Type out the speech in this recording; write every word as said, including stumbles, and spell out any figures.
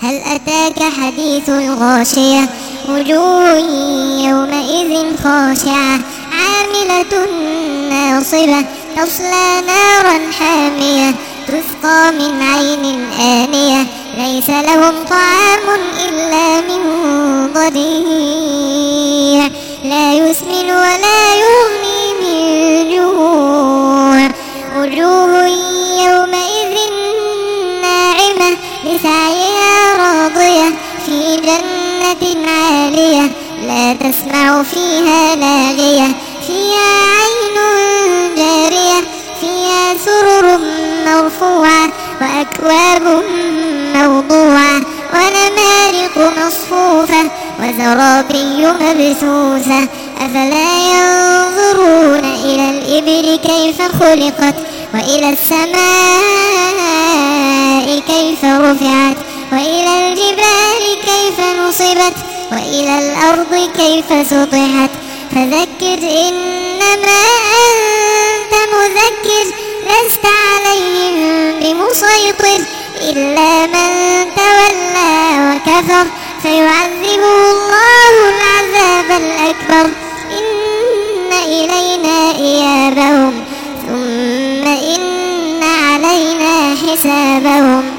هل أتاك حديث الغاشية وجوه يومئذ خاشعة عاملة ناصبة تصلى نارا حامية تسقى من عين آنية ليس لهم طعام إلا من ضريع لا يسمن ولا يغني من جوع وجوه يومئذ ناعمة لسعيها راضية في جنة عالية لا تسمع فيها لاغية فيها عين جارية فيها سرر مرفوعة وأكواب موضوعة ونمارق مصفوفة وزرابي مبثوثة أفلا ينظرون إلى الإبل كيف خلقت وإلى السماء كيف رفعت وإلى الجبال كيف نصبت وإلى الأرض كيف سطحت فذكر إنما أنت مذكر لست عليهم بمسيطر إلا من تولى وكفر فيعذبه الله العذاب الأكبر إن إلينا إيابهم ثم إن علينا حسابهم